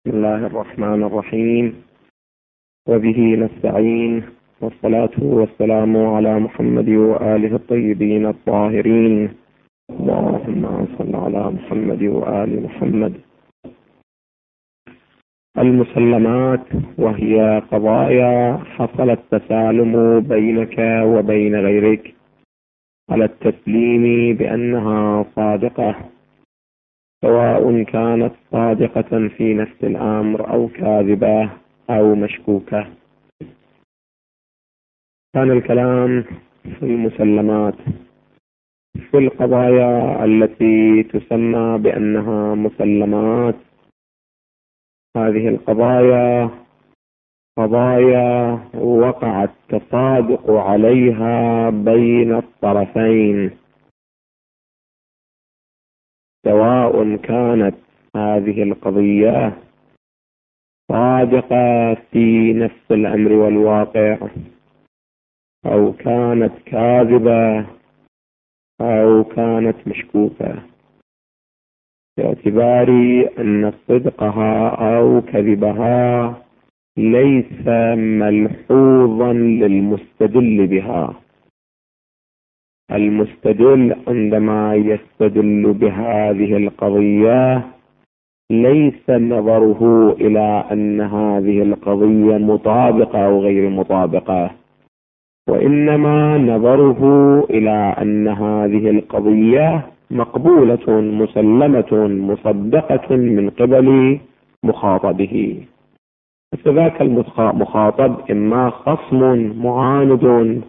بسم الله الرحمن الرحيم، وبه نستعين، والصلاة والسلام على محمد وآله الطيبين الطاهرين. اللهم صل على محمد وآل محمد. المسلمات وهي قضايا حصل التسالم بينك وبين غيرك على التسليم بأنها صادقة، سواء كانت صادقة في نفس الأمر أو كاذبة أو مشكوكة. كان الكلام في المسلمات في القضايا التي تسمى بأنها مسلمات. هذه القضايا قضايا وقع التصادق عليها بين الطرفين، سواء كانت هذه القضية صادقة في نفس الأمر والواقع أو كانت كاذبة أو كانت مشكوكة، باعتبار أن صدقها أو كذبها ليس ملحوظا للمستدل بها. المستدل عندما يستدل بهذه القضية ليس نظره إلى أن هذه القضية مطابقة أو غير مطابقة، وإنما نظره إلى أن هذه القضية مقبولة مسلمة مصدقة من قبل مخاطبه. فذاك المخاطب إما خصم معاند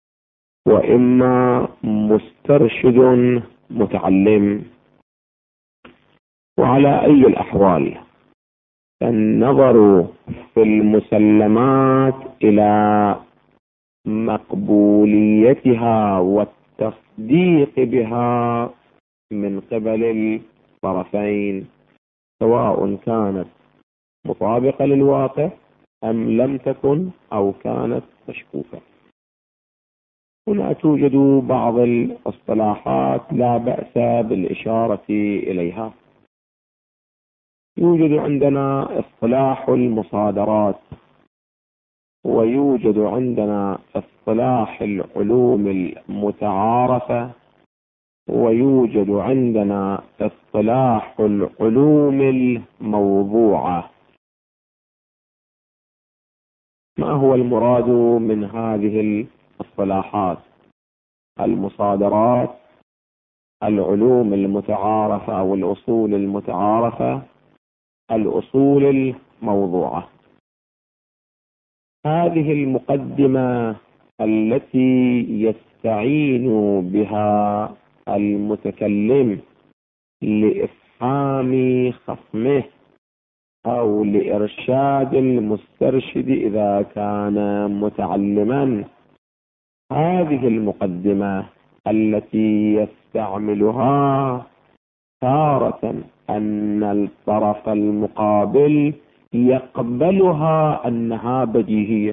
وإما مسترشد متعلم. وعلى أي الأحوال النظر في المسلمات إلى مقبوليتها والتصديق بها من قبل الطرفين، سواء كانت مطابقة للواقع أم لم تكن أو كانت مشكوكة. هنا توجد بعض الاصطلاحات لا بأس بالإشارة إليها. يوجد عندنا اصطلاح المصادرات، ويوجد عندنا اصطلاح العلوم المتعارفة، ويوجد عندنا اصطلاح العلوم الموضوعة. ما هو المراد من هذه الاصطلاحات؟ المصادرات، العلوم المتعارفة أو الأصول المتعارفة، الأصول الموضوعة. هذه المقدمة التي يستعين بها المتكلم لإفهام خصمه أو لإرشاد المسترشد إذا كان متعلما، هذه المقدمة التي يستعملها تارة أن الطرف المقابل يقبلها أنها بديهية،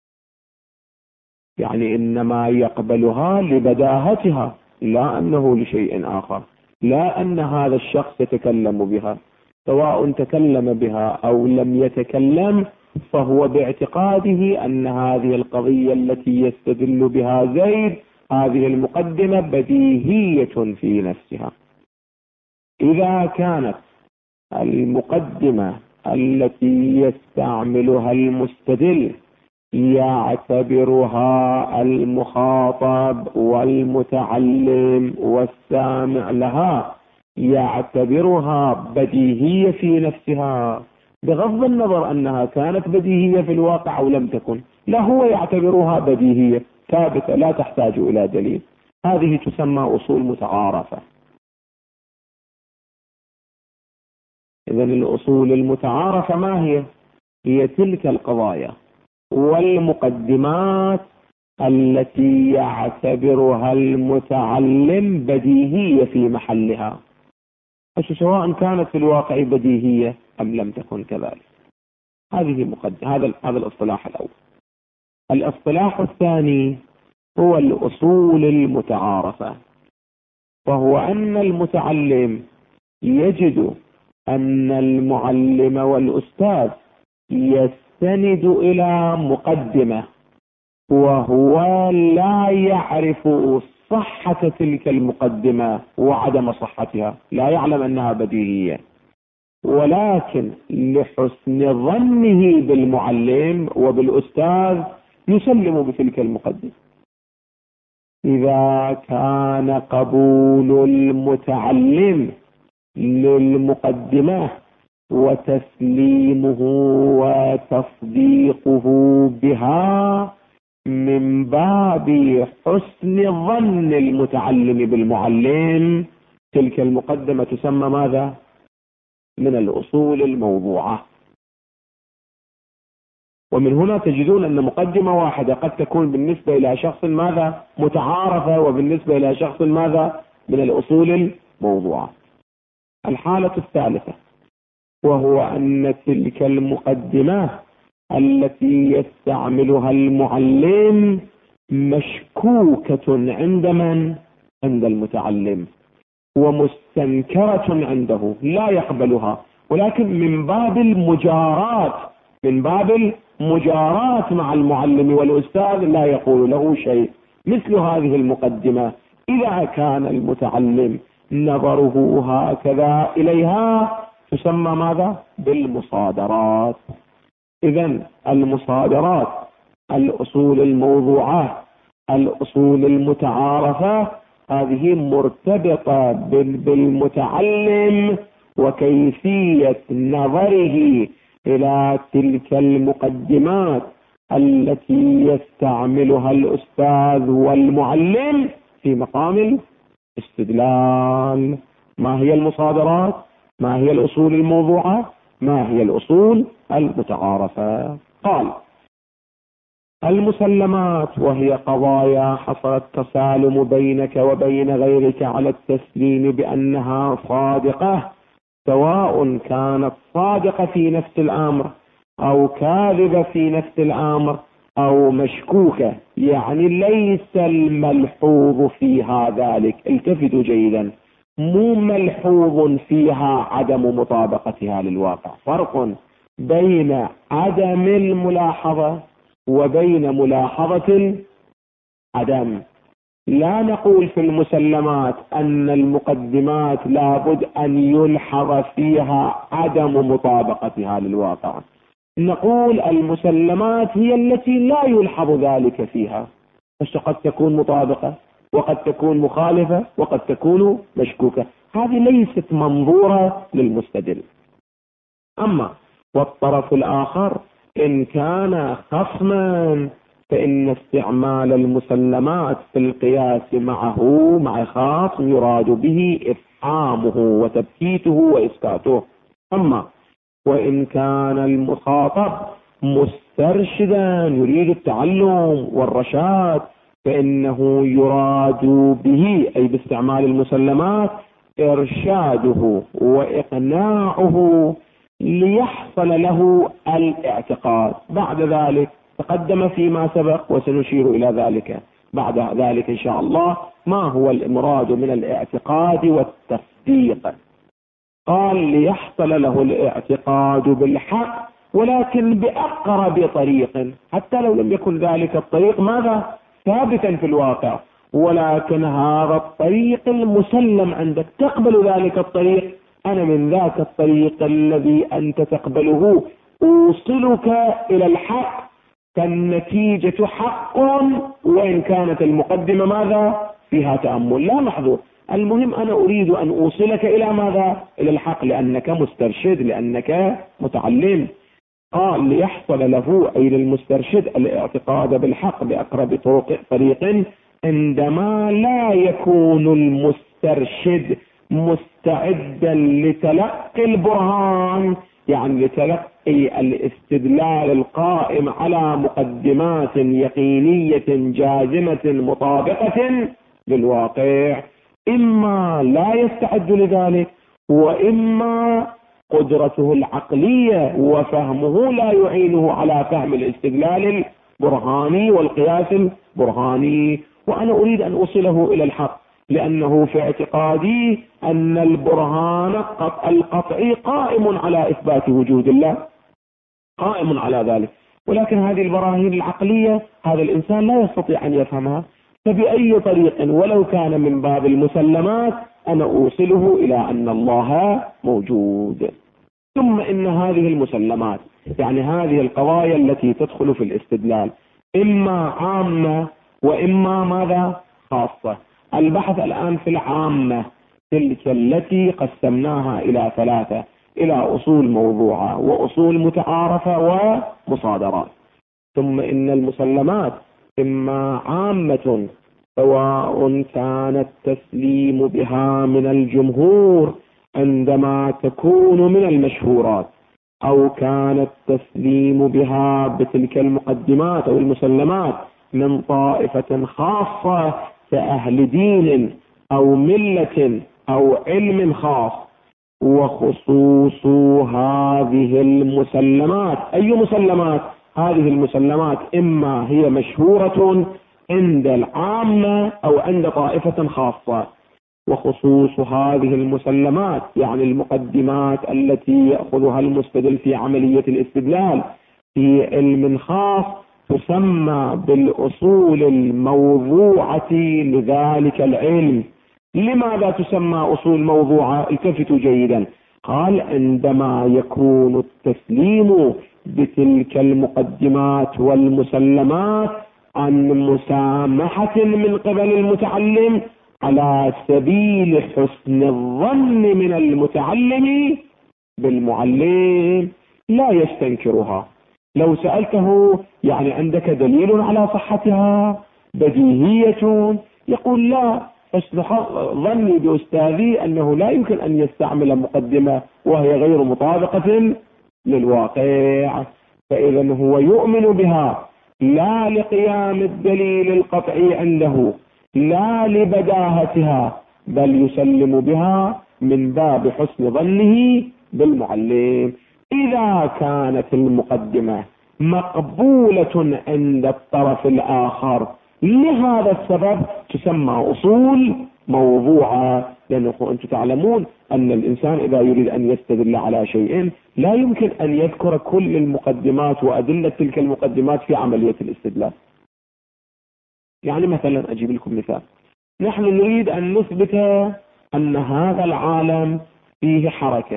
يعني إنما يقبلها لبداهتها لا أنه لشيء آخر، لا أن هذا الشخص يتكلم بها، سواء تكلم بها أو لم يتكلم، فهو باعتقاده أن هذه القضية التي يستدل بها زيد هذه المقدمة بديهية في نفسها. إذا كانت المقدمة التي يستعملها المستدل يعتبرها المخاطب والمتعلم والسامع لها يعتبرها بديهية في نفسها، بغض النظر أنها كانت بديهية في الواقع أو لم تكن، لا، هو يعتبرها بديهية ثابتة لا تحتاج إلى دليل. هذه تسمى أصول متعارفة. إذن الأصول المتعارفة ما هي؟ هي تلك القضايا والمقدمات التي يعتبرها المتعلم بديهية في محلها، سواء كانت في الواقع بديهية أم لم تكن كذلك. هذه مقدمة. هذا الاصطلاح الأول. الاصطلاح الثاني هو الأصول المتعارفة، وهو أن المتعلم يجد أن المعلم والأستاذ يستند إلى مقدمة وهو لا يعرف صحة تلك المقدمة وعدم صحتها، لا يعلم أنها بديهية، ولكن لحسن ظنه بالمعلم وبالأستاذ يسلم بتلك المقدمة. إذا كان قبول المتعلم للمقدمة وتسليمه وتصديقه بها من باب حسن ظن المتعلم بالمعلم، تلك المقدمة تسمى ماذا؟ من الأصول الموضوعة. ومن هنا تجدون أن مقدمة واحدة قد تكون بالنسبة إلى شخص ماذا؟ متعارفة، وبالنسبة إلى شخص ماذا؟ من الأصول الموضوعة. الحالة الثالثة وهو أن تلك المقدمة التي يستعملها المعلم مشكوكة عند من؟ عند المتعلم، ومستنكرة عنده لا يقبلها، ولكن من باب المجاراة مع المعلم والأستاذ لا يقول له شيء. مثل هذه المقدمة إذا كان المتعلم نظره هكذا إليها تسمى ماذا؟ بالمصادرات. إذن المصادرات الأصول الموضوعة الأصول المتعارفة هذه مرتبطة بالمتعلم وكيفية نظره إلى تلك المقدمات التي يستعملها الأستاذ والمعلم في مقام الاستدلال. ما هي المصادرات؟ ما هي الأصول الموضوعة؟ ما هي الأصول المتعارفة؟ قال: المسلمات وهي قضايا حصل التسالم بينك وبين غيرك على التسليم بأنها صادقة، سواء كانت صادقة في نفس الأمر أو كاذبة في نفس الأمر أو مشكوكة، يعني ليس الملحوظ فيها ذلك، التفتوا جيدا، مو ملحوظ فيها عدم مطابقتها للواقع. فرق بين عدم الملاحظة وبين ملاحظة العدم. لا نقول في المسلمات أن المقدمات لابد أن يلحظ فيها عدم مطابقتها للواقع، نقول المسلمات هي التي لا يلحظ ذلك فيها، فقد تكون مطابقة وقد تكون مخالفة وقد تكون مشكوكة، هذه ليست منظورة للمستدل. أما والطرف الآخر إن كان خصما فإن استعمال المسلمات في القياس معه مع خاصم يراد به إفهامه وتبكيته وإسكاته. أما وإن كان المخاطب مسترشدا يريد التعلم والرشاد فإنه يراد به أي باستعمال المسلمات إرشاده وإقناعه ليحصل له الاعتقاد. بعد ذلك تقدم فيما سبق وسنشير إلى ذلك بعد ذلك إن شاء الله ما هو المراد من الاعتقاد والتصديق. قال ليحصل له الاعتقاد بالحق ولكن بأقرب طريق، حتى لو لم يكن ذلك الطريق ماذا؟ ثابتا في الواقع، ولكن هذا الطريق المسلم عندك، تقبل ذلك الطريق. أنا من ذاك الطريق الذي أنت تقبله أوصلك إلى الحق، فالنتيجة حق وإن كانت المقدمة ماذا؟ فيها تأمل لا محظور. المهم أنا أريد أن أوصلك إلى ماذا؟ إلى الحق، لأنك مسترشد، لأنك متعلم. قال ليحصل له أي للمسترشد الاعتقاد بالحق بأقرب طريق عندما لا يكون المسترشد مستعدا لتلقي البرهان، يعني لتلقي الاستدلال القائم على مقدمات يقينية جازمة مطابقة للواقع. إما لا يستعد لذلك، وإما قدرته العقلية وفهمه لا يعينه على فهم الاستدلال البرهاني والقياس البرهاني. وأنا أريد أن أوصله إلى الحق، لأنه في اعتقادي أن البرهان القطعي قائم على إثبات وجود الله، قائم على ذلك، ولكن هذه البراهين العقلية هذا الإنسان لا يستطيع أن يفهمها، فبأي طريق ولو كان من باب المسلمات أنا أوصله إلى أن الله موجود. ثم إن هذه المسلمات، يعني هذه القضايا التي تدخل في الاستدلال، إما عامة وإما ماذا خاصة. البحث الآن في العامة، تلك التي قسمناها إلى ثلاثة، إلى أصول موضوعة وأصول متعارفة ومصادرات. ثم إن المسلمات إما عامة سواء كان التسليم بها من الجمهور عندما تكون من المشهورات، أو كان التسليم بها بتلك المقدمات أو المسلمات من طائفة خاصة كأهل دين أو ملة أو علم خاص. وخصوص هذه المسلمات، أي مسلمات؟ هذه المسلمات إما هي مشهورة عند العامة أو عند طائفة خاصة. وخصوص هذه المسلمات يعني المقدمات التي يأخذها المستدل في عملية الاستدلال في علم خاص، تسمى بالأصول الموضوعة لذلك العلم. لماذا تسمى أصول موضوعة؟ التفتوا جيدا. قال عندما يكون التسليم بتلك المقدمات والمسلمات عن مسامحة من قبل المتعلم على سبيل حسن الظن من المتعلم بالمعلم لا يستنكرها. لو سألته يعني عندك دليل على صحتها بديهية، يقول لا، حسن ظني بأستاذي أنه لا يمكن أن يستعمل مقدمة وهي غير مطابقة للواقع، فإذا هو يؤمن بها لا لقيام الدليل القطعي عنده، لا لبداهتها، بل يسلم بها من باب حسن ظنه بالمعلم. إذا كانت المقدمة مقبولة عند الطرف الآخر لهذا السبب تسمى أصول موضوعة، لأنه أنتم تعلمون أن الإنسان إذا يريد أن يستدل على شيء لا يمكن أن يذكر كل المقدمات وأدلة تلك المقدمات في عملية الاستدلال. يعني مثلا أجيب لكم مثال، نحن نريد أن نثبت أن هذا العالم فيه حركة.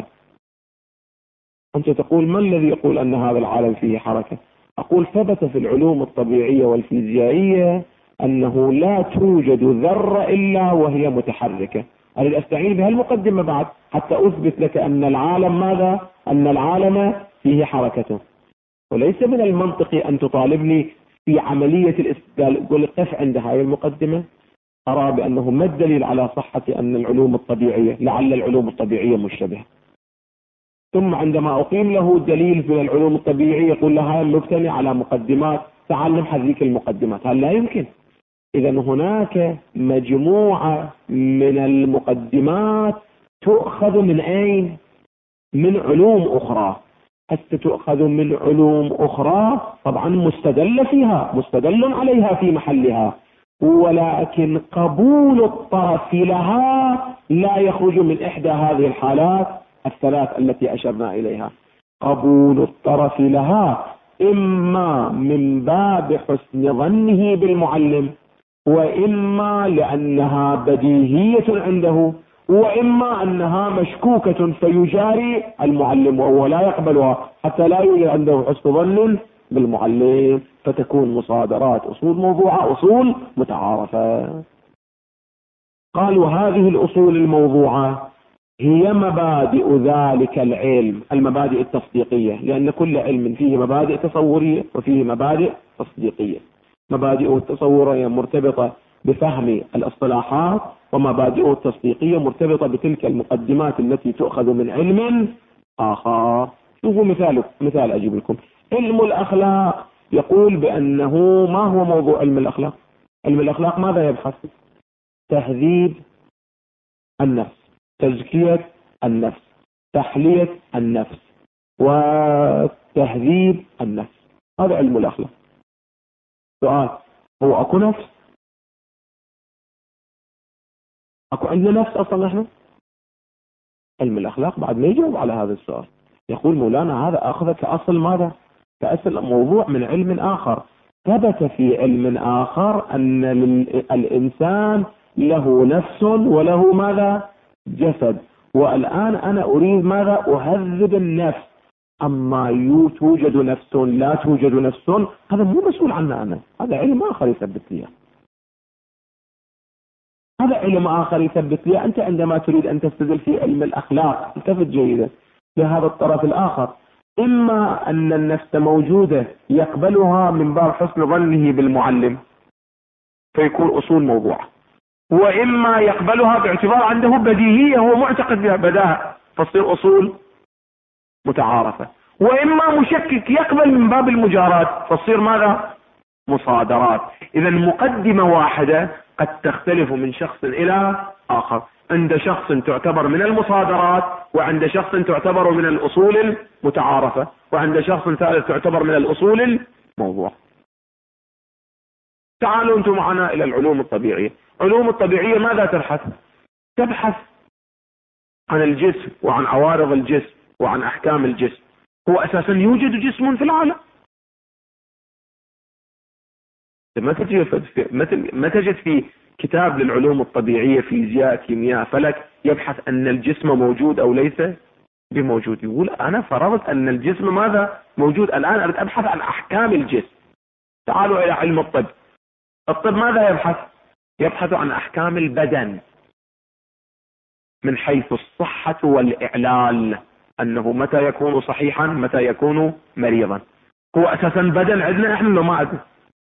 أنت تقول ما الذي يقول أن هذا العالم فيه حركة؟ أقول ثبت في العلوم الطبيعية والفيزيائية أنه لا توجد ذرة إلا وهي متحركة. أريد أستعين بها المقدمة بعد حتى أثبت لك أن العالم ماذا؟ أن العالم فيه حركة. وليس من المنطقي أن تطالبني في عملية الاستدلال قل قف عند هذه المقدمة. أرى بأنه ما الدليل على صحة أن العلوم الطبيعية، لعل العلوم الطبيعية مشتبهة. ثم عندما أقيم له دليل من العلوم الطبيعية يقول لها مبتني على مقدمات، تعال نبحث ذيك المقدمات. هل لا يمكن؟ إذا هناك مجموعة من المقدمات تؤخذ من أين؟ من علوم أخرى. حتى تؤخذ من علوم أخرى طبعا مستدل فيها، مستدل عليها في محلها، ولكن قبول الطرف لها لا يخرج من إحدى هذه الحالات الثلاث التي أشرنا إليها. قبول الطرف لها إما من باب حسن ظنه بالمعلم، وإما لأنها بديهية عنده، وإما أنها مشكوكة فيجاري المعلم وهو لا يقبلها حتى لا يوجد عنده حسن ظن بالمعلم، فتكون مصادرات أصول موضوعة أصول متعارفة. قالوا هذه الأصول الموضوعة هي مبادئ ذلك العلم، المبادئ التصديقية، لأن كل علم فيه مبادئ تصورية وفيه مبادئ تصديقية. مبادئه التصورية مرتبطة بفهم الاصطلاحات، ومبادئه التصديقية مرتبطة بتلك المقدمات التي تؤخذ من علم آخر. شوفوا مثال أجيب لكم. علم الأخلاق يقول بأنه ما هو موضوع علم الأخلاق؟ علم الأخلاق ماذا يبحث؟ تهذيب النفس، تزكية النفس، تحلية النفس، وتهذيب النفس. هذا علم الأخلاق. سؤال: هو أكو نفس؟ اكو عندنا نفس اصلا احنا؟ علم الاخلاق بعد ما يجاوب على هذا السؤال. يقول مولانا هذا اخذ كاصل ماذا؟ كاصل موضوع من علم اخر. ثبت في علم اخر ان الانسان له نفس وله ماذا؟ جسد. والان انا اريد ماذا؟ اهذب النفس. اما توجد نفس لا توجد نفس، هذا مو مسؤول عنه انا، هذا علم اخر يثبت لي. هذا علم آخر يثبت لي. أنت عندما تريد أن تستدل في علم الأخلاق التفت جيدا لهذا الطرف الآخر. إما أن النفس موجودة يقبلها من باب حسن ظنه بالمعلم فيكون أصول موضوع، وإما يقبلها باعتبار عنده بديهية هو معتقد بها بداهة فتصير أصول متعارفة، وإما مشكك يقبل من باب المجارات فتصير ماذا؟ مصادرات. إذا مقدمة واحدة قد تختلف من شخص إلى آخر. عند شخص تعتبر من المصادرات، وعند شخص تعتبر من الأصول المتعارفة، وعند شخص ثالث تعتبر من الأصول الموضوع. تعالوا أنتم معنا إلى العلوم الطبيعية. علوم الطبيعية ماذا تبحث؟ تبحث عن الجسم وعن عوارض الجسم وعن أحكام الجسم. هو أساسا يوجد جسم في العالم. ما تجد في كتاب للعلوم الطبيعية فيزياء كيمياء فلك يبحث أن الجسم موجود أو ليس بموجود. يقول أنا فرضت أن الجسم ماذا؟ موجود. الآن أريد أبحث عن أحكام الجسم. تعالوا إلى علم الطب. الطب ماذا يبحث؟ يبحث عن أحكام البدن من حيث الصحة والإعلال، أنه متى يكون صحيحا متى يكون مريضا. هو أساسا بدن عندنا إحنا لو ما عندنا.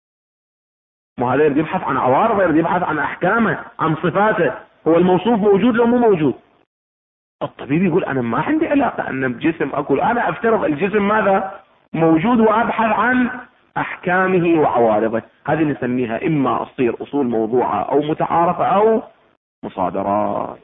ما هذا يريد يبحث عن عوارضه، يريد يبحث عن أحكامه، عن صفاته. هو الموصوف موجود لو مو موجود. الطبيب يقول أنا ما عندي علاقة أن الجسم أقول أنا أفترض الجسم ماذا؟ موجود، وأبحث عن أحكامه وعوارضه. هذه نسميها إما تصير أصول موضوعة أو متعارفة أو مصادرات.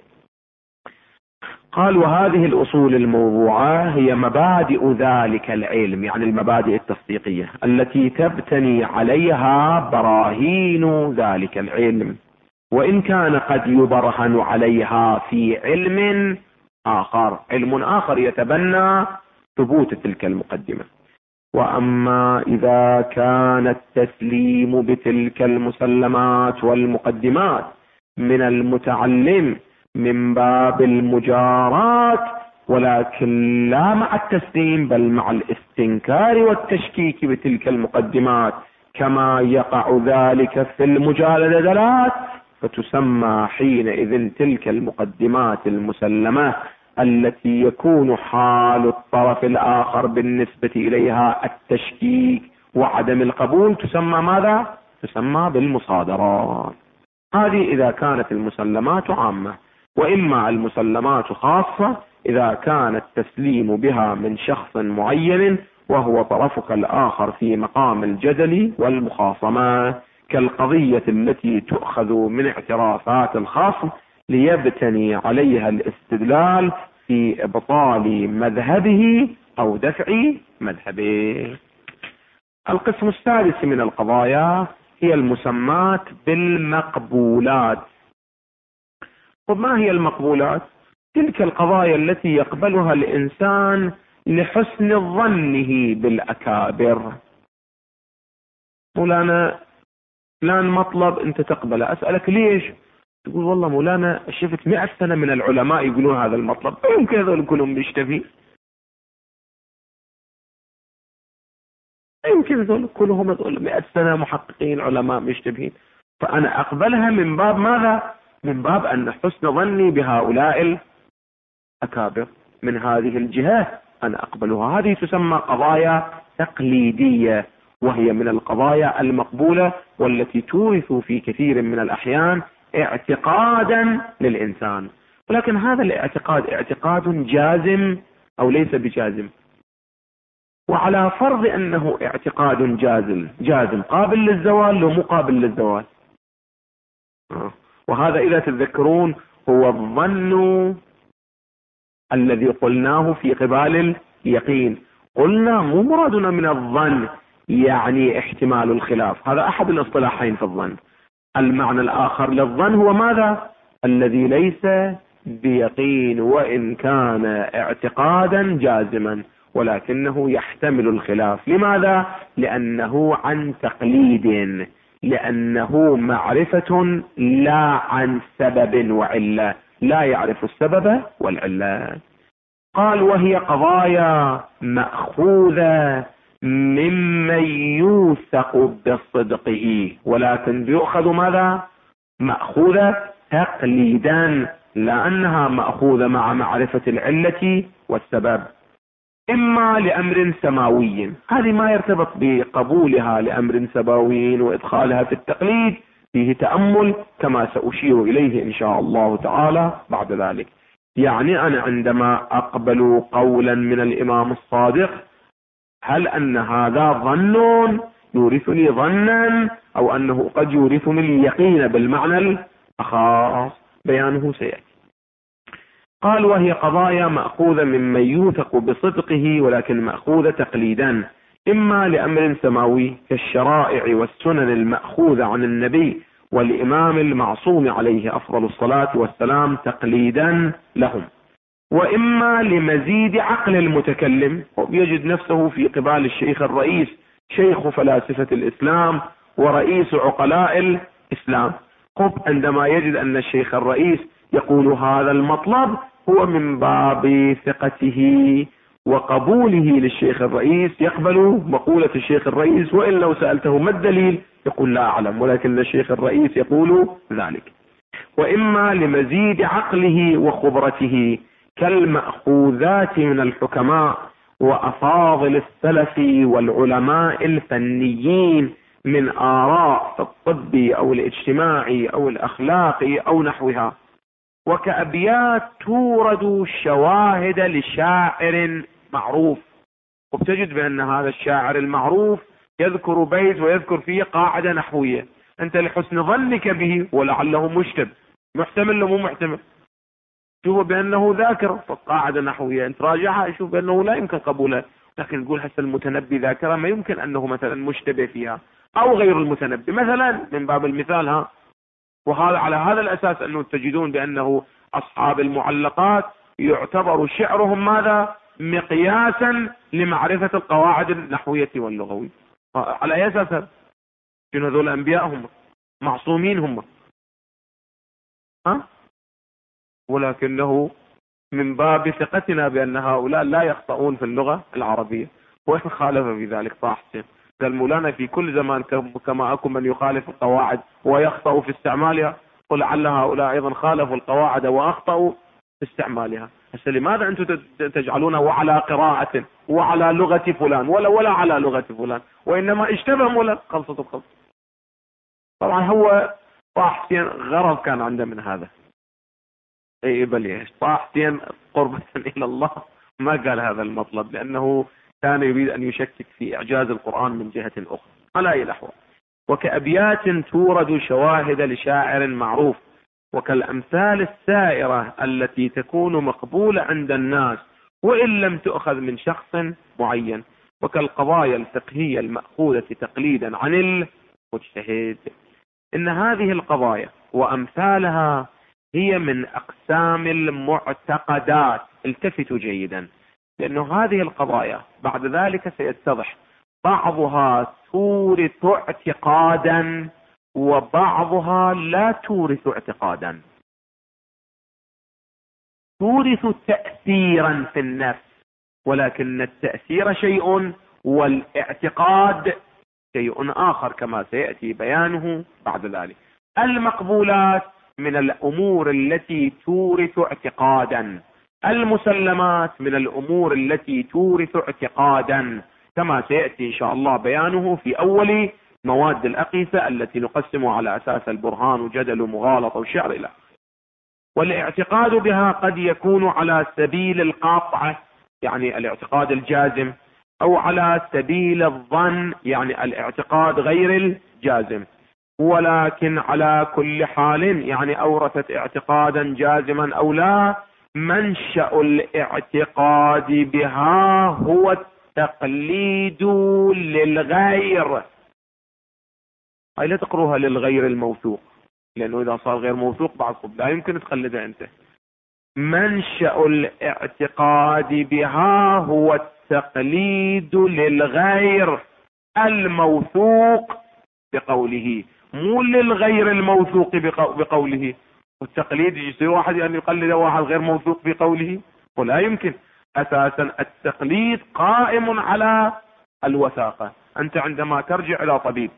قال وهذه الأصول الموضوعة هي مبادئ ذلك العلم، يعني المبادئ التصديقية التي تبتني عليها براهين ذلك العلم، وإن كان قد يبرهن عليها في علم آخر، علم آخر يتبنى ثبوت تلك المقدمة. وأما إذا كان التسليم بتلك المسلمات والمقدمات من المتعلم من باب المجارات، ولكن لا مع التسليم بل مع الاستنكار والتشكيك بتلك المقدمات كما يقع ذلك في المجادلات، فتسمى حينئذ تلك المقدمات المسلمة التي يكون حال الطرف الآخر بالنسبة إليها التشكيك وعدم القبول تسمى ماذا؟ تسمى بالمصادرات. هذه إذا كانت المسلمات عامة. وإما المسلمات خاصة إذا كان التسليم بها من شخص معين وهو طرفك الآخر في مقام الجدل والمخاصمة، كالقضية التي تؤخذ من اعترافات الخصم ليبتني عليها الاستدلال في إبطال مذهبه أو دفع مذهبه. القسم الثالث من القضايا هي المسمات بالمقبولات. وما هي المقبولات؟ تلك القضايا التي يقبلها الإنسان لحسن ظنه بالأكابر. مولانا فلان مطلب أنت تقبله، أسألك ليش؟ تقول والله مولانا شفت 100 سنة من العلماء يقولون هذا المطلب، يمكن هذول كلهم بيشتفي، يمكن هذول كلهم 100 سنة محققين علماء مشتبهين، فأنا أقبلها من باب ماذا؟ من باب أن حسن ظني بهؤلاء الأكابر. من هذه الجهة أنا أقبلها. هذه تسمى قضايا تقليدية، وهي من القضايا المقبولة والتي تورث في كثير من الأحيان اعتقادا للإنسان. ولكن هذا الاعتقاد اعتقاد جازم أو ليس بجازم؟ وعلى فرض أنه اعتقاد جازم قابل للزوال ومو قابل للزوال. وهذا إذا تذكرون هو الظن الذي قلناه في قبال اليقين. قلنا مو مرادنا من الظن يعني احتمال الخلاف، هذا أحد الاصطلاحين في الظن. المعنى الآخر للظن هو ماذا؟ الذي ليس بيقين وإن كان اعتقادا جازما، ولكنه يحتمل الخلاف. لماذا؟ لأنه عن تقليد، لأنه معرفة لا عن سبب وعلة، لا يعرف السبب والعلة. قال وهي قضايا مأخوذة ممن يوثق بصدقه، ولكن يؤخذ ماذا؟ مأخوذة تقليدا، لأنها مأخوذة مع معرفة العلة والسبب. إما لأمر سماوي، هذه ما يرتبط بقبولها لأمر سماوي وإدخالها في التقليد، فيه تأمل كما سأشير إليه إن شاء الله تعالى بعد ذلك. يعني أنا عندما أقبل قولا من الإمام الصادق، هل أن هذا ظن يورثني ظنا، أو أنه قد يورثني اليقين بالمعنى الخاص؟ بيانه سيأتي. قال وهي قضايا مأخوذة ممن يوثق بصدقه، ولكن مأخوذة تقليدا، إما لأمر سماوي كالشرائع والسنن المأخوذة عن النبي والإمام المعصوم عليه أفضل الصلاة والسلام تقليدا لهم، وإما لمزيد عقل المتكلم، يجد نفسه في قبال الشيخ الرئيس، شيخ فلاسفة الإسلام ورئيس عقلاء الإسلام. عندما يجد أن الشيخ الرئيس يقول هذا المطلب، هو من باب ثقته وقبوله للشيخ الرئيس يقبل مقولة الشيخ الرئيس، وإن لو سألته ما الدليل يقول لا أعلم، ولكن الشيخ الرئيس يقول ذلك. وإما لمزيد عقله وخبرته كالمأخوذات من الحكماء وأفاضل السلف والعلماء الفنيين من آراء في الطب أو الاجتماعي أو الأخلاقي أو نحوها، وكأبيات تورد شواهد لشاعر معروف، وبتجد بأن هذا الشاعر المعروف يذكر بيت ويذكر فيه قاعدة نحوية، أنت لحسن ظنك به ولعله مشتبه، محتمل له مو محتمل، شوف بأنه ذاكر فالقاعدة نحوية، أنت راجعها شوف بأنه لا يمكن قبولها، لكن تقول حتى المتنبي ذاكرة، ما يمكن أنه مثلا مشتبه فيها، أو غير المتنبي مثلا من باب المثال وهذا على هذا الأساس أنه تجدون بأنه أصحاب المعلقات يعتبر شعرهم ماذا؟ مقياسا لمعرفة القواعد النحوية واللغوية. على أي أساس هذا؟ شنو هذول الأنبياء هم معصومين هم، ولكنه من باب ثقتنا بأن هؤلاء لا يخطئون في اللغة العربية، وإن خالف في ذلك طه حسين قال مولانا في كل زمان كما أكون من يخالف القواعد ويخطأ في استعمالها، ولعل هؤلاء أيضا خالفوا القواعد وأخطأوا في استعمالها. هسه لماذا أنتم تجعلونه على قراءة وعلى لغة فلان ولا على لغة فلان، وإنما اشتبه ولا خلصت الخلص. طبعا هو طه حسين غرض كان عنده من هذا، اي بل طه حسين قربة إلى الله ما قال هذا المطلب، لأنه كان يريد أن يشكك في إعجاز القرآن من جهة أخرى. على أي الأحوال، وكأبيات تورد شواهد لشاعر معروف، وكالأمثال السائرة التي تكون مقبولة عند الناس وإن لم تؤخذ من شخص معين، وكالقضايا الفقهية المأخوذة تقليدا عن المجتهد. إن هذه القضايا وأمثالها هي من أقسام المعتقدات، التفتوا جيدا، لأنه هذه القضايا بعد ذلك سيتضح بعضها تورث اعتقادا وبعضها لا تورث اعتقادا، تورث تأثيرا في النفس، ولكن التأثير شيء والاعتقاد شيء آخر كما سيأتي بيانه بعد ذلك. المقبولات من الأمور التي تورث اعتقادا، المسلمات من الأمور التي تورث اعتقادا، كما سيأتي إن شاء الله بيانه في أول مواد الأقيسة التي نقسم على أساس البرهان وجدل ومغالطة وشعر إلى. والاعتقاد بها قد يكون على سبيل القاطعة، يعني الاعتقاد الجازم، أو على سبيل الظن، يعني الاعتقاد غير الجازم، ولكن على كل حال يعني أورثت اعتقادا جازما أو لا، منشأ الاعتقاد بها هو التقليد للغير، أي لا تقروها للغير الموثوق، لأنه إذا صار غير موثوق بعد لا يمكن تقلده أنت. منشأ الاعتقاد بها هو التقليد للغير الموثوق بقوله، مو للغير الموثوق بقوله. والتقليد يصير واحد يعني يقلد واحد غير موثوق بقوله، ولا يمكن. أساسا التقليد قائم على الوثاقة. أنت عندما ترجع إلى طبيب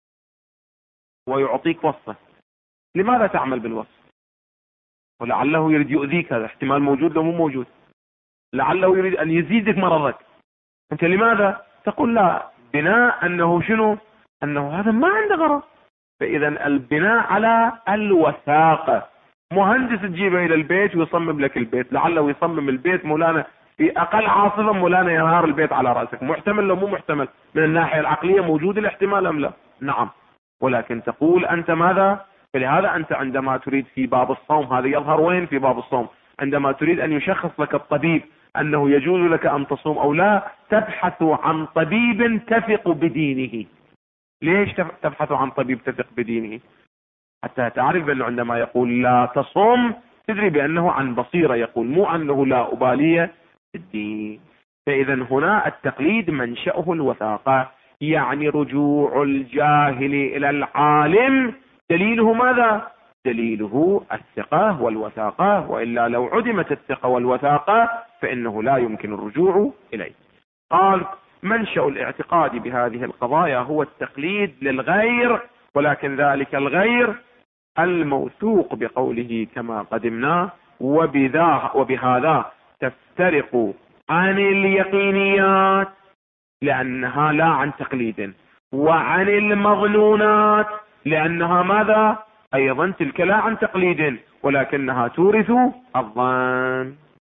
ويعطيك وصفة، لماذا تعمل بالوصف؟ ولعله يريد يؤذيك، هذا احتمال موجود لو مو موجود. لعله يريد أن يزيدك مرضك، أنت لماذا تقول لا؟ بناء أنه شنو؟ أنه هذا ما عنده غرض. فإذا البناء على الوثاقة. مهندس تجيبه إلى البيت ويصمم لك البيت، لعله يصمم البيت مولانا في أقل عاصفة مولانا ينهار البيت على رأسك. محتمل لو مو محتمل؟ من الناحية العقلية موجود الاحتمال أم لا؟ نعم. ولكن تقول أنت ماذا؟ فلهذا أنت عندما تريد في باب الصوم، هذا يظهر وين؟ في باب الصوم. عندما تريد أن يشخص لك الطبيب أنه يجوز لك أن تصوم أو لا، تبحث عن طبيب تثق بدينه. ليش تبحث عن طبيب تثق بدينه؟ حتى تعرف أنه عندما يقول لا تصوم تدري بأنه عن بصيرة يقول، مو أنه لا أبالية الدين. فإذا هنا التقليد منشأه الوثاقة، يعني رجوع الجاهل إلى العالم دليله ماذا؟ دليله الثقة والوثاقة، وإلا لو عدمت الثقة والوثاقة فإنه لا يمكن الرجوع إليه. قال منشأ الاعتقاد بهذه القضايا هو التقليد للغير، ولكن ذلك الغير الموثوق بقوله كما قدمنا. وبهذا تفترق عن اليقينيات لأنها لا عن تقليد، وعن المظنونات لأنها ماذا؟ أيضا تلك لا عن تقليد ولكنها تورث الظن.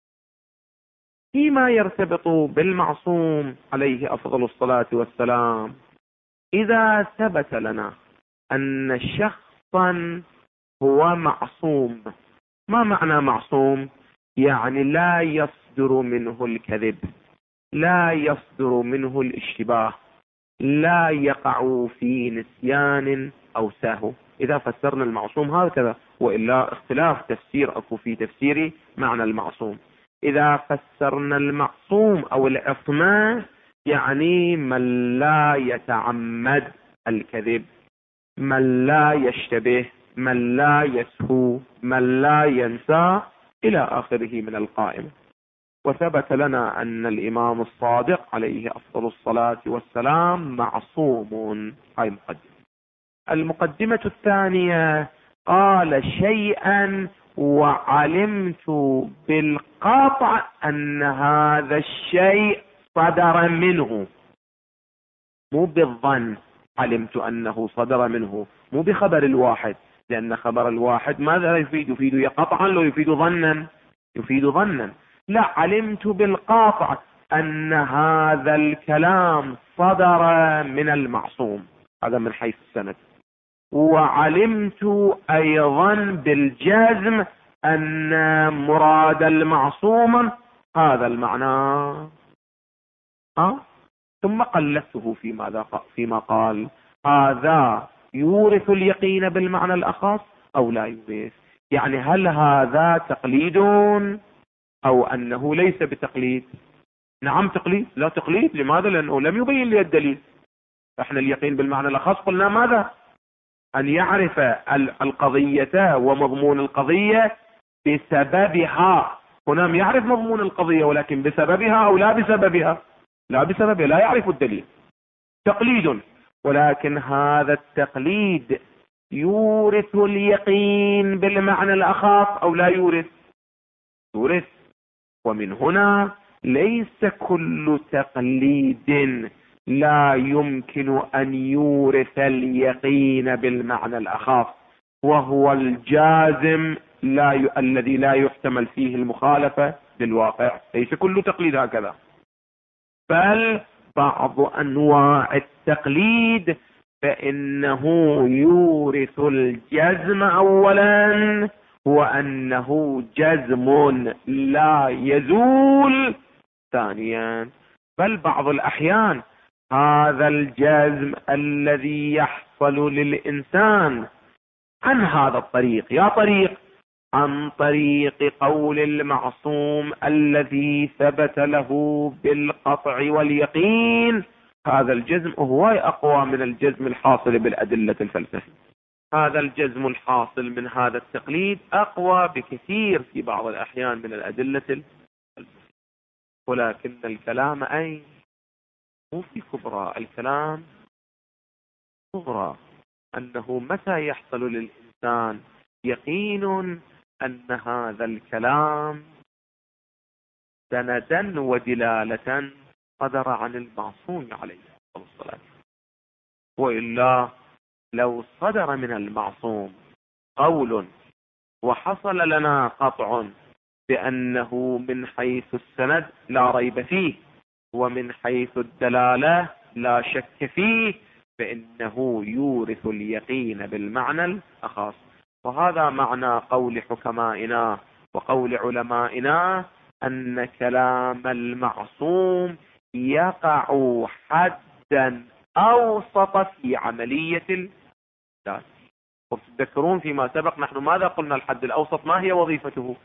فيما يرتبط بالمعصوم عليه أفضل الصلاة والسلام، إذا ثبت لنا أن شخصا هو معصوم. ما معنى معصوم؟ يعني لا يصدر منه الكذب، لا يصدر منه الاشتباه، لا يقع في نسيان أو سهو. إذا فسرنا المعصوم هكذا، وإلا اختلاف تفسير أكو في تفسير معنى المعصوم. إذا فسرنا المعصوم أو العصمة يعني من لا يتعمد الكذب، من لا يشتبه، من لا يسهو، من لا ينسى إلى آخره من القائمة. وثبت لنا أن الإمام الصادق عليه أفضل الصلاة والسلام معصوم. هاي مقدمة. المقدمة الثانية، قال شيئا وعلمت بالقطع أن هذا الشيء صدر منه، مو بالظن. علمت أنه صدر منه، مو بخبر الواحد، لأن خبر الواحد ماذا يفيد؟ يفيد قطعا لو يفيد ظنا؟ يفيد ظنا. لا، علمت بالقاطع أن هذا الكلام صدر من المعصوم، هذا من حيث السند. وعلمت أيضا بالجزم أن مراد المعصوم هذا المعنى. ثم قلته فيما قال هذا يورث اليقين بالمعنى الأخص أو لا يورث. يعني هل هذا تقليد أو أنه ليس بتقليد؟ نعم تقليد. لا تقليد. لماذا؟ لأنه لم يبين لي الدليل. احنا اليقين بالمعنى الأخص قلنا ماذا؟ أن يعرف القضية ومضمون القضية بسببها. هنا يعرف مضمون القضية ولكن بسببها أو لا بسببها؟ لا بسببها، لا يعرف الدليل. تقليد. ولكن هذا التقليد يورث اليقين بالمعنى الأخص أو لا يورث؟ يورث. ومن هنا ليس كل تقليد لا يمكن أن يورث اليقين بالمعنى الأخص، وهو الجازم الذي لا يحتمل فيه المخالفة للواقع. ليس كل تقليد هكذا، بل بعض أنواع التقليد فإنه يورث الجزم أولا، وأنه جزم لا يزول ثانيا. بل بعض الأحيان هذا الجزم الذي يحصل للإنسان عن هذا الطريق. يا طريق عن طريق قول المعصوم الذي ثبت له بالقطع واليقين. هذا الجزم هو أقوى من الجزم الحاصل بالأدلة الفلسفية. هذا الجزم الحاصل من هذا التقليد أقوى بكثير في بعض الأحيان من الأدلة الفلسفية. ولكن الكلام أين؟ مو في كبرى الكلام، كبرى أنه متى يحصل للإنسان يقين أن هذا الكلام سندا ودلالة صدر عن المعصوم عليه الصلاة. وإلا لو صدر من المعصوم قول وحصل لنا قطع بأنه من حيث السند لا ريب فيه ومن حيث الدلالة لا شك فيه، فإنه يورث اليقين بالمعنى الأخص. وهذا معنى قول حكمائنا وقول علمائنا أن كلام المعصوم يقع حدا أوسط في عملية الإثبات. وتذكرون فيما سبق نحن ماذا قلنا؟ الحد الأوسط ما هي وظيفته؟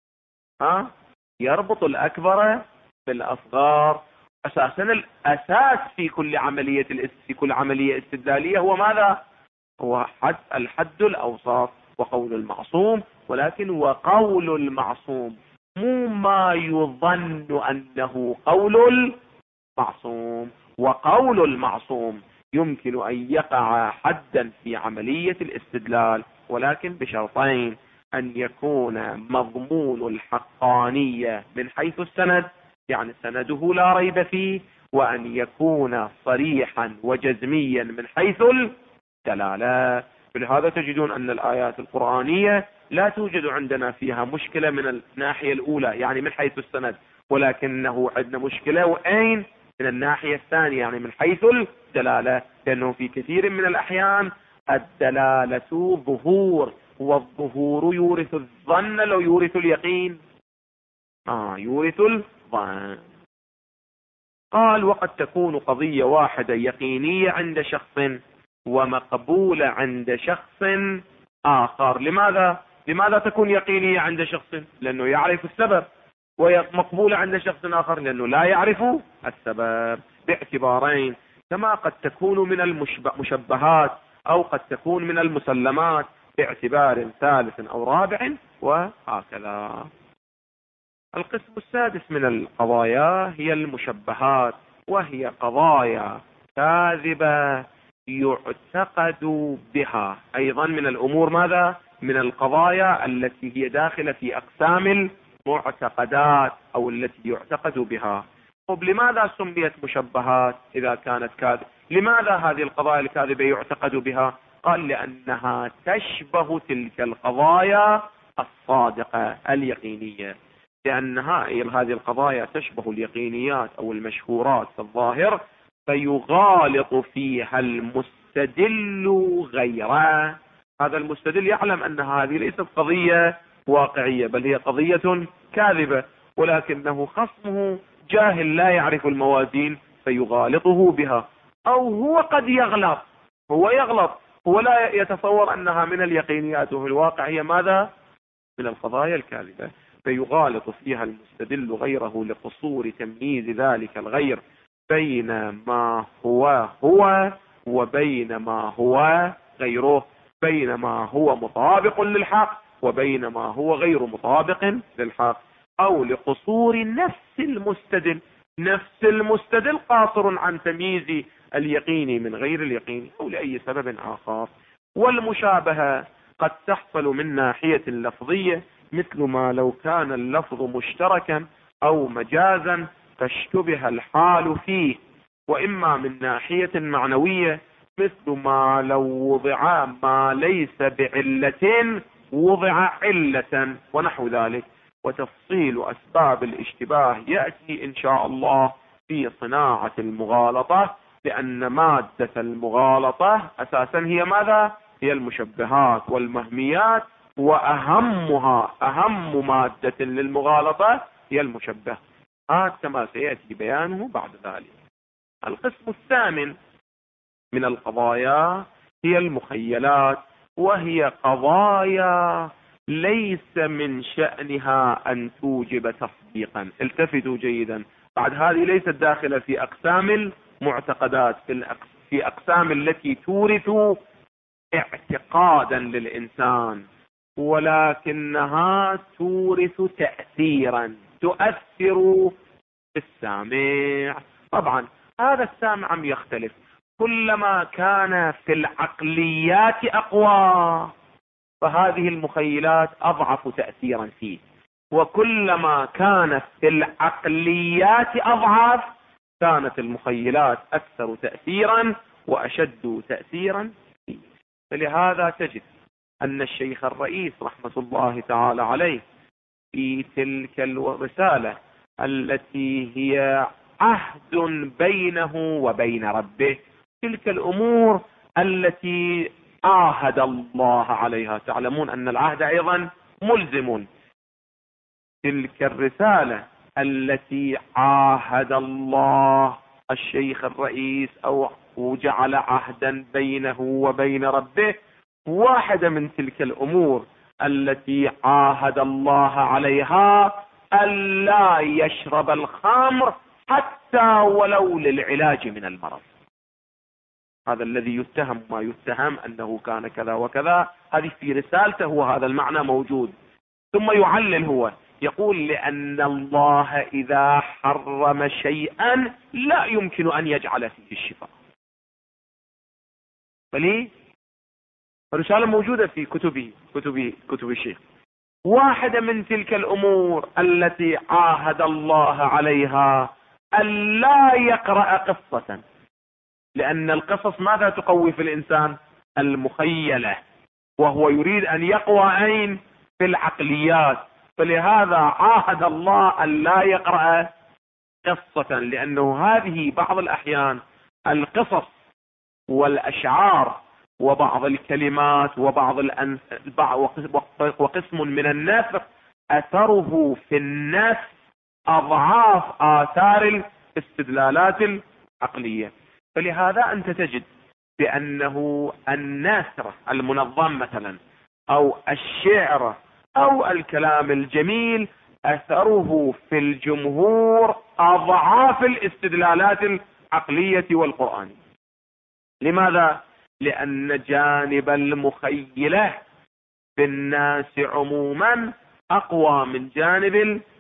يربط الأكبر بالأصغر. أساسا الأساس في كل عملية استدلالية هو ماذا؟ هو الحد الأوسط وقول المعصوم. ولكن وقول المعصوم مو ما يظن أنه قول المعصوم. وقول المعصوم يمكن أن يقع حدا في عملية الاستدلال، ولكن بشرطين: أن يكون مضمون الحقانية من حيث السند، يعني سنده لا ريب فيه، وأن يكون صريحا وجزميا من حيث الدلالة. فلهذا تجدون أن الآيات القرآنية لا توجد عندنا فيها مشكلة من الناحية الأولى، يعني من حيث السند، ولكنه عندنا مشكلة وأين؟ من الناحية الثانية، يعني من حيث الدلالة. لأنه في كثير من الأحيان الدلالة ظهور، والظهور يورث الظن لو يورث اليقين. يورث الظن. قال: وقد تكون قضية واحدة يقينية عند شخص ومقبولة عند شخص آخر. لماذا تكون يقينية عند شخص؟ لأنه يعرف السبب، ومقبولة عند شخص آخر لأنه لا يعرف السبب، باعتبارين: كما قد تكون من المشبهات أو قد تكون من المسلمات باعتبار ثالث أو رابع، وهكذا. القسم السادس من القضايا هي المشبهات، وهي قضايا كاذبة يعتقد بها. أيضا من الأمور ماذا؟ من القضايا التي هي داخلة في أقسام المعتقدات أو التي يعتقد بها. طب لماذا سميت مشبهات إذا كانت كاذبة؟ لماذا هذه القضايا الكاذبة يعتقد بها؟ قال: لأنها تشبه تلك القضايا الصادقة اليقينية. لأنها هذه القضايا تشبه اليقينيات أو المشهورات في الظاهر، فيغالط فيها المستدل غيره. هذا المستدل يعلم أن هذه ليست قضية واقعية، بل هي قضية كاذبة، ولكنه خصمه جاهل لا يعرف الموازين فيغالطه بها. أو هو قد يغلط، هو لا يتصور أنها من اليقينيات، وفي الواقع هي ماذا؟ من القضايا الكاذبة، فيغالط فيها المستدل غيره لقصور تمييز ذلك الغير بين ما هو وبين ما هو غيره، بين ما هو مطابق للحق وبين ما هو غير مطابق للحق، أو لقصور نفس المستدل قاصر عن تمييز اليقين من غير اليقين، أو لأي سبب آخر. والمشابهة قد تحصل من ناحية لفظية، مثل ما لو كان اللفظ مشتركا أو مجازا فاشتبه الحال فيه، وإما من ناحية معنوية، مثل ما لو وضع ما ليس بعلة وضع علة ونحو ذلك. وتفصيل أسباب الاشتباه يأتي إن شاء الله في صناعة المغالطة، لأن مادة المغالطة أساسا هي ماذا؟ هي المشبهات والمهميات، أهم مادة للمغالطة هي المشبه. كما سيأتي بيانه بعد ذلك. القسم الثامن من القضايا هي المخيلات، وهي قضايا ليس من شأنها أن توجب تصديقا. التفتوا جيدا، بعد هذه ليست داخلة في أقسام المعتقدات، في أقسام التي تورث اعتقادا للإنسان، ولكنها تورث تأثيرا، تؤثر في السامع. طبعا هذا السامع يختلف، كلما كان في العقليات أقوى فهذه المخيلات أضعف تأثيرا فيه، وكلما كانت في العقليات أضعف كانت المخيلات أكثر تأثيرا وأشد تأثيرا فيه. فلهذا تجد أن الشيخ الرئيس رحمة الله تعالى عليه في تلك الرسالة التي هي عهد بينه وبين ربه، تلك الأمور التي عاهد الله عليها، تعلمون أن العهد أيضا ملزم، تلك الرسالة التي عاهد الله الشيخ الرئيس أو جعل عهدا بينه وبين ربه، واحدة من تلك الأمور التي عاهد الله عليها ألا يشرب الخمر حتى ولو للعلاج من المرض. هذا الذي يتهم ما يتهم أنه كان كذا وكذا، هذه في رسالته وهذا المعنى موجود. ثم يعلل هو يقول لأن الله إذا حرم شيئا لا يمكن أن يجعل فيه الشفاء. فليه؟ الرسالة موجودة في كتب الشيخ. واحدة من تلك الأمور التي عاهد الله عليها ألا يقرأ قصة، لأن القصص ماذا تقوي في الإنسان؟ المخيلة، وهو يريد أن يقوى أين؟ في العقليات. فلهذا عاهد الله ألا يقرأ قصة، لأنه هذه بعض الأحيان القصص والأشعار وبعض الكلمات وقسم من النثر أثره في النفس أضعاف آثار الاستدلالات العقلية. فلهذا أنت تجد بأنه النثر المنظم مثلا أو الشعر أو الكلام الجميل أثره في الجمهور أضعاف الاستدلالات العقلية والقرآنية. لماذا؟ لأن جانب المخيلة في الناس عموما أقوى من جانب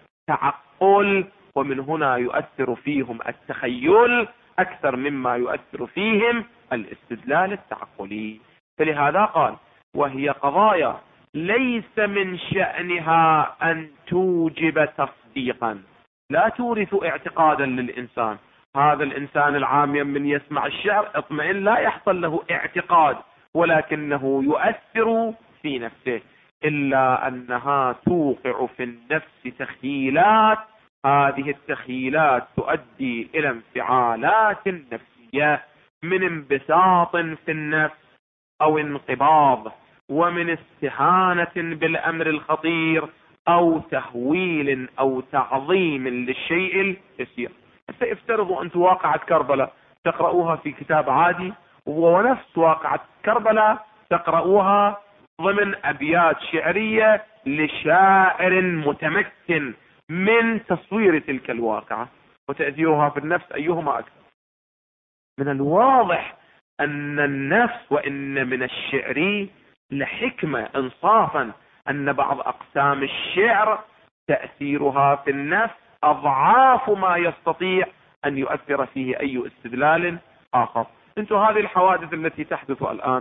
التعقل، ومن هنا يؤثر فيهم التخيل أكثر مما يؤثر فيهم الاستدلال التعقلي. فلهذا قال وهي قضايا ليس من شأنها أن توجب تصديقا، لا تورث اعتقادا للإنسان. هذا الإنسان العامي من يسمع الشعر اطمئن، لا يحصل له اعتقاد ولكنه يؤثر في نفسه، إلا أنها توقع في النفس تخيلات، هذه التخيلات تؤدي إلى انفعالات نفسية من انبساط في النفس أو انقباض، ومن استهانة بالأمر الخطير أو تهويل أو تعظيم للشيء اليسير. افترضوا أنتم واقعة كربلاء تقرؤوها في كتاب عادي، ونفس واقعة كربلاء تقرؤوها ضمن أبيات شعرية لشاعر متمكن من تصوير تلك الواقعة، وتأثيرها في النفس أيهما أكثر؟ من الواضح أن النفس، وإن من الشعر لحكمة إنصافا أن بعض أقسام الشعر تأثيرها في النفس أضعاف ما يستطيع أن يؤثر فيه أي استدلال آخر. انتم هذه الحوادث التي تحدث الآن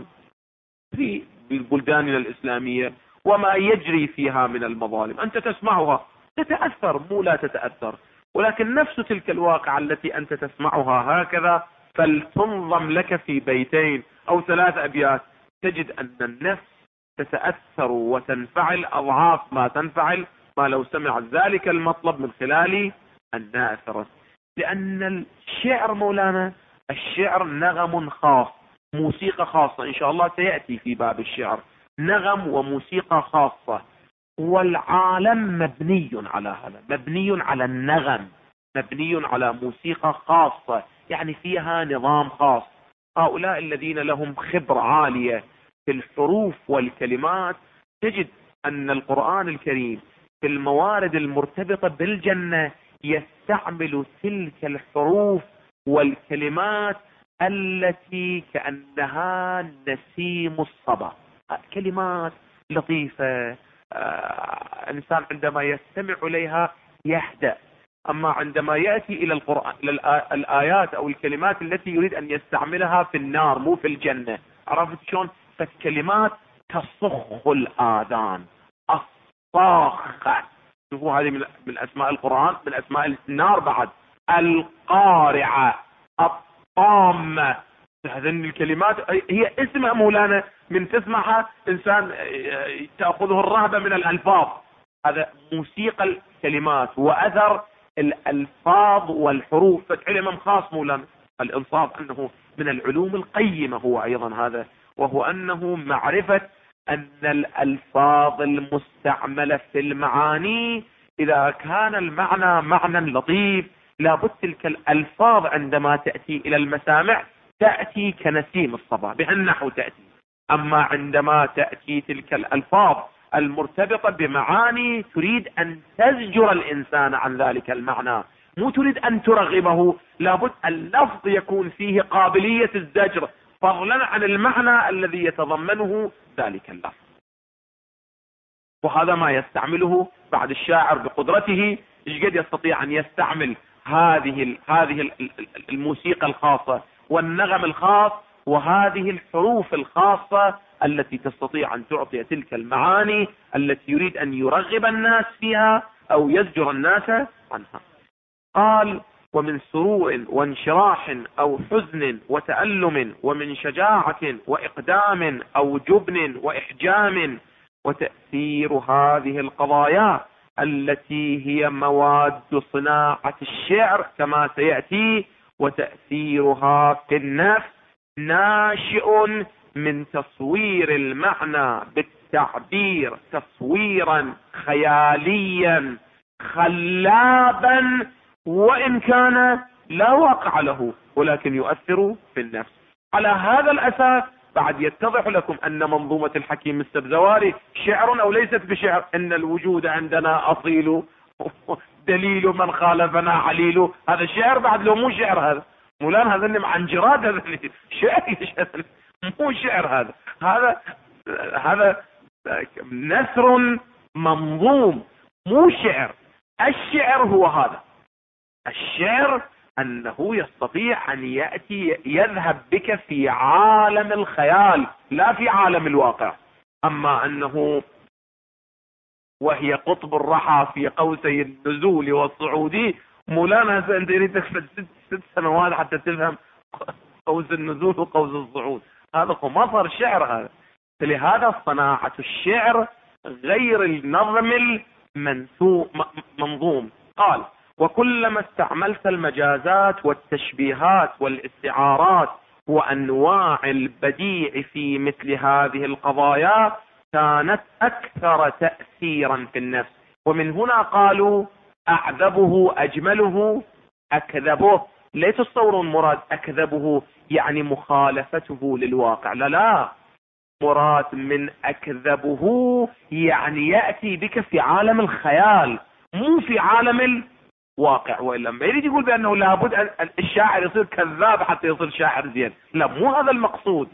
في بلداننا الإسلامية وما يجري فيها من المظالم، أنت تسمعها تتأثر، مو لا تتأثر، ولكن نفس تلك الواقعة التي أنت تسمعها هكذا فلتنظم لك في بيتين أو 3 أبيات، تجد أن النفس تتأثر وتنفعل أضعاف ما تنفعل ما لو سمع ذلك المطلب من خلال الناثر. لأن الشعر مولانا، الشعر نغم خاص، موسيقى خاصة، إن شاء الله سيأتي في باب الشعر نغم وموسيقى خاصة، والعالم مبني على هذا، مبني على النغم، مبني على موسيقى خاصة، يعني فيها نظام خاص. هؤلاء الذين لهم خبرة عالية في الحروف والكلمات تجد أن القرآن الكريم في الموارد المرتبطة بالجنة يستعمل تلك الحروف والكلمات التي كأنها نسيم الصبا، كلمات لطيفة، إنسان عندما يستمع إليها يهدأ. أما عندما يأتي إلى القرآن، الآيات أو الكلمات التي يريد أن يستعملها في النار مو في الجنة، عرفت شلون؟ فالكلمات تصخ الآذان، الصاخة. شوفوا هذه من أسماء القرآن، من أسماء النار بعد، القارعة، الطامة. هذين الكلمات هي اسمها مولانا، من تسمعها إنسان تأخذه الرهبة من الألفاظ. هذا موسيقى الكلمات وأثر الألفاظ والحروف. علم خاص مولانا الإنصاف أنه من العلوم القيمة هو أيضا هذا، وهو أنه معرفة أن الألفاظ المستعملة في المعاني إذا كان المعنى معنى لطيف، لابد تلك الألفاظ عندما تأتي إلى المسامع تأتي كنسيم الصبا بهالنحو تأتي. أما عندما تأتي تلك الألفاظ المرتبطة بمعاني تريد أن تزجر الإنسان عن ذلك المعنى، مو تريد أن ترغبه، لابد اللفظ يكون فيه قابلية الزجر فضلا عن المعنى الذي يتضمنه ذلك اللفظ. وهذا ما يستعمله بعد الشاعر بقدرته، ايش قد يستطيع أن يستعمل هذه الموسيقى الخاصة والنغم الخاص وهذه الحروف الخاصة التي تستطيع أن تعطي تلك المعاني التي يريد أن يرغب الناس فيها أو يزجر الناس عنها. قال: ومن سرور وانشراح أو حزن وتألم، ومن شجاعة وإقدام أو جبن وإحجام، وتأثير هذه القضايا التي هي مواد صناعة الشعر كما سيأتي، وتأثيرها في النفس ناشئ من تصوير المعنى بالتعبير تصويرا خياليا خلابا، وإن كان لا واقع له ولكن يؤثر في النفس. على هذا الأساس بعد يتضح لكم أن منظومة الحكيم السبزواري شعر أو ليست بشعر. إن الوجود عندنا أصيل، دليل من خالفنا عليل. هذا شعر بعد لو مو شعر هذا مولانا، هذا معنجرات، هذا شعر مو شعر. هذا نثر منظوم مو شعر. الشعر هو هذا، الشعر أنه يستطيع أن يأتي يذهب بك في عالم الخيال لا في عالم الواقع. أما أنه وهي قطب الرحى في قوسي النزول والصعود، مولانا أنت يريدك 6 سنوات حتى تفهم قوس النزول وقوس الصعود. هذا مصدر شعر هذا. فلهذا صناعة الشعر غير النظم المنظوم. قال: وكلما استعملت المجازات والتشبيهات والاستعارات وأنواع البديع في مثل هذه القضايا كانت أكثر تأثيرا في النفس. ومن هنا قالوا: أعذبه أجمله أكذبه. لا تصورون مراد أكذبه يعني مخالفته للواقع، لا، مراد من أكذبه يعني يأتي بك في عالم الخيال مو في عالم الواقع. وإلا ما يريد يقول بأنه لابد أن الشاعر يصير كذاب حتى يصير شاعر زين، لا، مو هذا المقصود.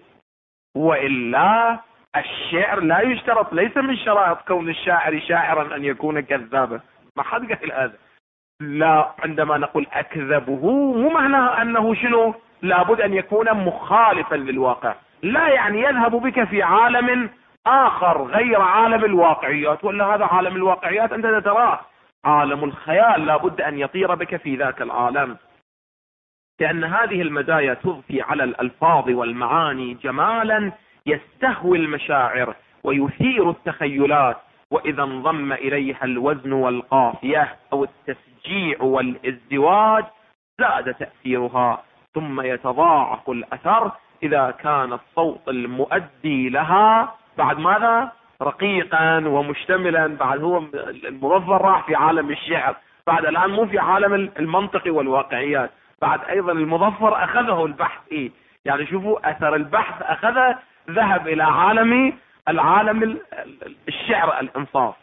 وإلا الشعر لا يشترط، ليس من شرائط كون الشاعر شاعرا أن يكون كذابا، ما حد قال هذا. لا، عندما نقول أكذبه مو معناه أنه شنو لابد أن يكون مخالفا للواقع، لا، يعني يذهب بك في عالم آخر غير عالم الواقعيات. ولا هذا عالم الواقعيات أنت تراه، عالم الخيال لابد أن يطير بك في ذاك العالم. لأن هذه المزايا تضفي على الألفاظ والمعاني جمالا يستهوي المشاعر ويثير التخيلات، وإذا انضم إليها الوزن والقافية أو التسجيع والازدواج زاد تأثيرها، ثم يتضاعف الأثر إذا كان الصوت المؤدي لها بعد ماذا رقيقا ومشتملا. بعد هو المظفر راح في عالم الشعر، بعد الآن مو في عالم المنطق والواقعيات، بعد أيضا المظفر أخذه البحث يعني شوفوا أثر البحث أخذ ذهب إلى العالم الشعر الإنصاف.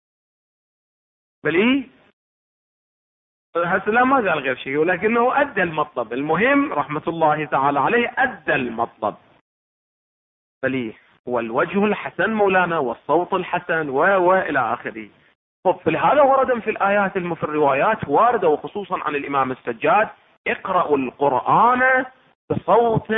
بل هسه لا ما قال غير شيء، ولكنه أدى المطلب. المهم رحمة الله تعالى عليه أدى المطلب. بل هو الوجه الحسن مولانا والصوت الحسن وإلى آخره. فلهذا ورد في الآيات في الروايات واردة وخصوصا عن الإمام السجاد: اقرأوا القرآن بصوت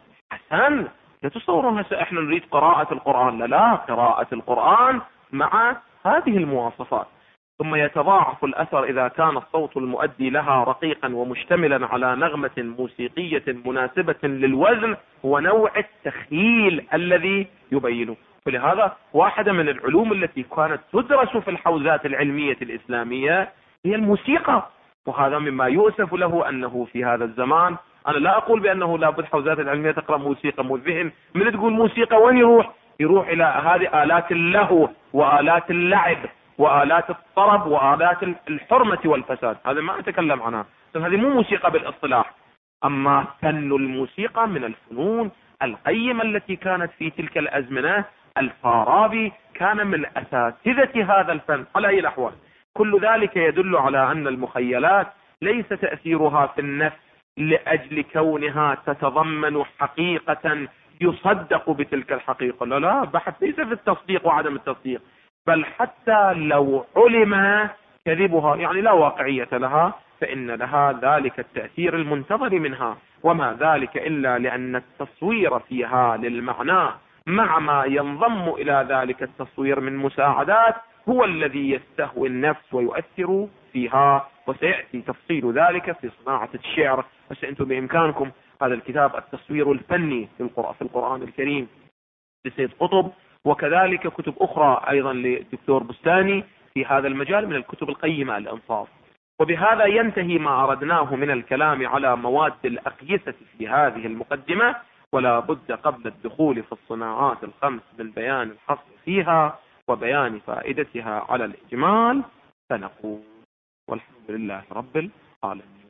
حسن. لا تصورون هسه احنا نريد قراءة القرآن، لا، قراءة القرآن مع هذه المواصفات. ثم يتضاعف الأثر إذا كان الصوت المؤدي لها رقيقا ومشتملا على نغمة موسيقية مناسبة للوزن ونوع التخيل الذي يبينه. فلهذا واحدة من العلوم التي كانت تدرس في الحوزات العلمية الإسلامية هي الموسيقى، وهذا مما يؤسف له أنه في هذا الزمان، أنا لا أقول بأنه لا بد حوزات العلمية تقرأ موسيقى، والذهن من تقول موسيقى وين يروح إلى هذه آلات اللهو وآلات اللعب وآلات الطرب وآلات الحرمة والفساد. هذا ما أتكلم عنها، هذه مو موسيقى بالاصطلاح. أما فن الموسيقى من الفنون القيمة التي كانت في تلك الأزمنة. الفارابي كان من أساتذة هذا الفن على أي الأحوال. كل ذلك يدل على أن المخيلات ليس تأثيرها في النفس لأجل كونها تتضمن حقيقة يصدق بتلك الحقيقة، لا، بحث ليس في التصديق وعدم التصديق، بل حتى لو علم كذبها، يعني لا واقعية لها، فإن لها ذلك التأثير المنتظر منها، وما ذلك إلا لأن التصوير فيها للمعنى مع ما ينضم إلى ذلك التصوير من مساعدات هو الذي يستهوي النفس ويؤثر فيها. وسيأتي تفصيل ذلك في صناعة الشعر. بس أنتم بإمكانكم هذا الكتاب التصوير الفني في القرآن الكريم لسيد قطب، وكذلك كتب أخرى أيضا للدكتور بستاني في هذا المجال من الكتب القيمة الإنصاف. وبهذا ينتهي ما أردناه من الكلام على مواد الأقيسة في هذه المقدمة، ولا بد قبل الدخول في الصناعات الخمس من بيان الحصر فيها وبيان فائدتها على الإجمال. فنقول والحمد لله رب العالمين.